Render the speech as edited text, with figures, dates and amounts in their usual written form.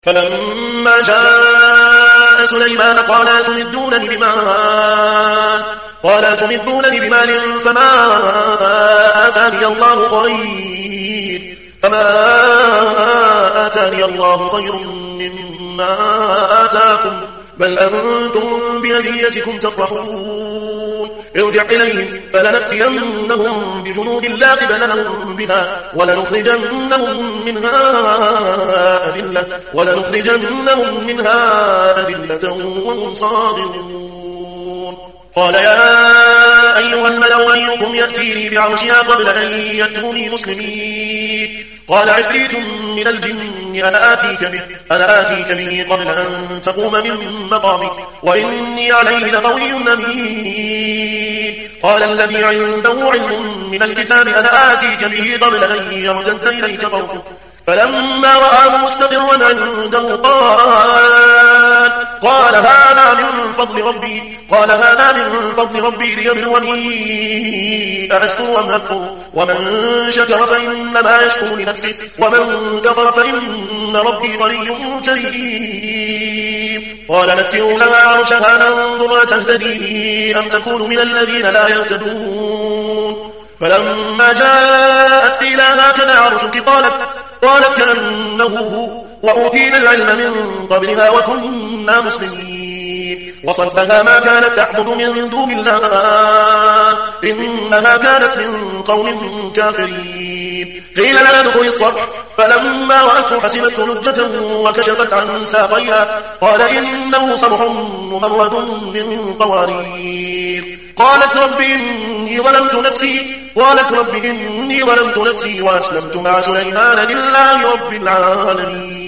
فلما جاء سليمان قال أتمدونني بمال فما آتاني الله خير مما آتاكم بل أنتم بهديتكم تفرحون ارجع إليهم فلنأتينهم بجنود لا قبل لهم بها ولنخرجنهم منها أذلة وهم صاغرون قال يا أيها الملأ أيكم يأتيني بعرشها قبل أن يأتوني مسلمين قال عفريت من الجن أنا آتيك به قبل أن تقوم من مقامك وإني عليه لقوي أمين قال الذي عنده علم من الكتاب أنا آتيك به قبل أن يرتد إليك طرفك فلما رآه مستقرا عنده قال هذا من فضل ربي ليبلوني أشكر أم أكفر ومن شكر فإنما يشكر لنفسه ومن كفر فإن ربي غني كريم قال نكروا لها عرشها ننظر أتهتدي أم تكون من الذين لا يهتدون فلما جاءت قيل هكذا عرشك قالت كأنه هو وأوتينا العلم من قبلها وكنا مسلمين وصدها ما كانت تعبد من دون الله إنها كانت من قوم كافرين قيل لها ادخلي الصرح فلما رأته حسبته لجة وكشفت عن ساقيها قال إنه صرح ممرد من قوارير قالت رب إني ظلمت نفسي وأسلمت مع سليمان لله رب العالمين